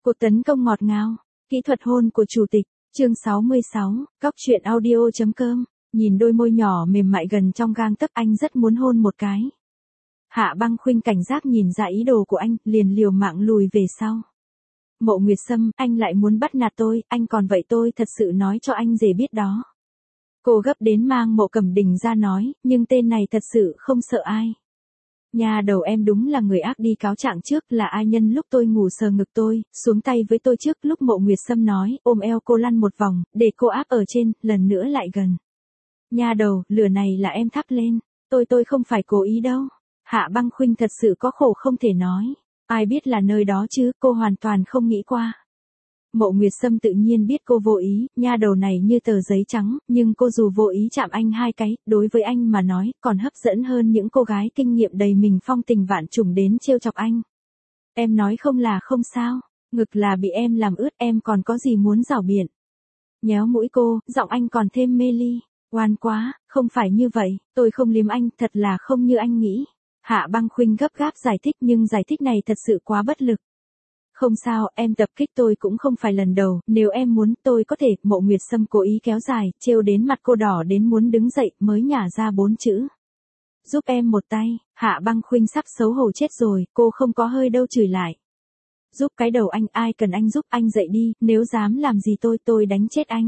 Cuộc tấn công ngọt ngào, kỹ thuật hôn của chủ tịch, chương 66, Cóc truyện audio.com, nhìn đôi môi nhỏ mềm mại gần trong gang tấc anh rất muốn hôn một cái. Hạ Băng Khuynh cảnh giác nhìn ra ý đồ của anh, liền liều mạng lùi về sau. Mộ Nguyệt Sâm, anh lại muốn bắt nạt tôi, anh còn vậy tôi thật sự nói cho anh dễ biết đó. Cô gấp đến mang Mộ Cẩm Đình ra nói, nhưng tên này thật sự không sợ ai. Nhà đầu em đúng là người ác đi cáo trạng trước, là ai nhân lúc tôi ngủ sờ ngực tôi, xuống tay với tôi trước lúc Mộ Nguyệt Sâm nói, ôm eo cô lăn một vòng, để cô áp ở trên, lần nữa lại gần. Nhà đầu, lửa này là em thắp lên, tôi không phải cố ý đâu. Hạ Băng Khuynh thật sự có khổ không thể nói, ai biết là nơi đó chứ, cô hoàn toàn không nghĩ qua. Mộ Nguyệt Sâm tự nhiên biết cô vô ý, nha đầu này như tờ giấy trắng, nhưng cô dù vô ý chạm anh hai cái, đối với anh mà nói, còn hấp dẫn hơn những cô gái kinh nghiệm đầy mình phong tình vạn trùng đến trêu chọc anh. Em nói không là không sao, ngực là bị em làm ướt, em còn có gì muốn rảo biện. Nhéo mũi cô, giọng anh còn thêm mê ly, oan quá, không phải như vậy, tôi không liếm anh, thật là không như anh nghĩ. Hạ Băng Khuynh gấp gáp giải thích nhưng giải thích này thật sự quá bất lực. Không sao, em tập kích tôi cũng không phải lần đầu, nếu em muốn tôi có thể. Mộ Nguyệt Sâm cố ý kéo dài, trêu đến mặt cô đỏ đến muốn đứng dậy, mới nhả ra 4 chữ. Giúp em một tay. Hạ Băng Khuynh sắp xấu hổ chết rồi, cô không có hơi đâu chửi lại. Giúp cái đầu anh, ai cần anh giúp, anh dậy đi, nếu dám làm gì tôi đánh chết anh.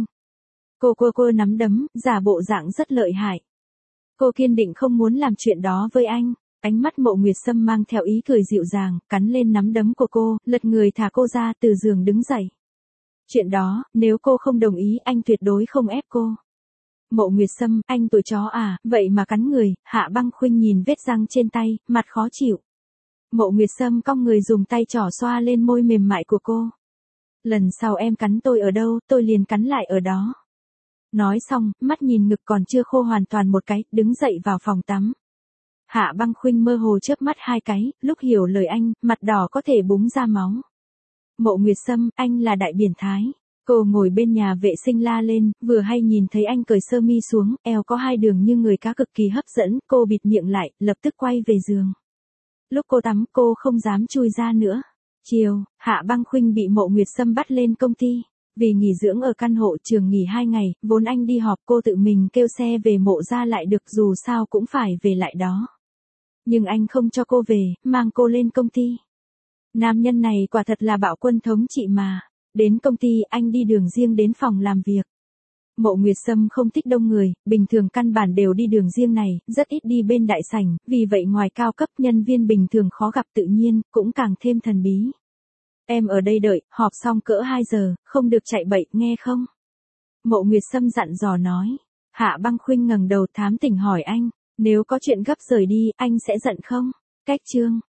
Cô nắm đấm, giả bộ dạng rất lợi hại. Cô kiên định không muốn làm chuyện đó với anh. Ánh mắt Mộ Nguyệt Sâm mang theo ý cười dịu dàng, cắn lên nắm đấm của cô, lật người thả cô ra, từ giường đứng dậy. Chuyện đó, nếu cô không đồng ý, anh tuyệt đối không ép cô. Mộ Nguyệt Sâm, anh tuổi chó à, vậy mà cắn người. Hạ Băng Khuynh nhìn vết răng trên tay, mặt khó chịu. Mộ Nguyệt Sâm cong người dùng tay trỏ xoa lên môi mềm mại của cô. Lần sau em cắn tôi ở đâu, tôi liền cắn lại ở đó. Nói xong, mắt nhìn ngực còn chưa khô hoàn toàn một cái, đứng dậy vào phòng tắm. Hạ Băng Khuynh mơ hồ chớp mắt hai cái, lúc hiểu lời anh, mặt đỏ có thể búng ra máu. Mộ Nguyệt Sâm, anh là đại biến thái. Cô ngồi bên nhà vệ sinh la lên, vừa hay nhìn thấy anh cởi sơ mi xuống, eo có hai đường như người cá cực kỳ hấp dẫn, cô bịt miệng lại, lập tức quay về giường. Lúc cô tắm, cô không dám chui ra nữa. Chiều, Hạ Băng Khuynh bị Mộ Nguyệt Sâm bắt lên công ty. Vì nghỉ dưỡng ở căn hộ trường nghỉ 2 ngày, vốn anh đi họp, cô tự mình kêu xe về Mộ ra lại được, dù sao cũng phải về lại đó. Nhưng anh không cho cô về, mang cô lên công ty. Nam nhân này quả thật là bạo quân thống trị mà. Đến công ty, anh đi đường riêng đến phòng làm việc. Mộ Nguyệt Sâm không thích đông người, bình thường căn bản đều đi đường riêng này, rất ít đi bên đại sảnh, vì vậy ngoài cao cấp nhân viên bình thường khó gặp tự nhiên, cũng càng thêm thần bí. Em ở đây đợi, họp xong cỡ 2 giờ, không được chạy bậy, nghe không? Mộ Nguyệt Sâm dặn dò nói. Hạ Băng Khuynh ngẩng đầu thám tỉnh hỏi anh, nếu có chuyện gấp rời đi, anh sẽ giận không? Cách chương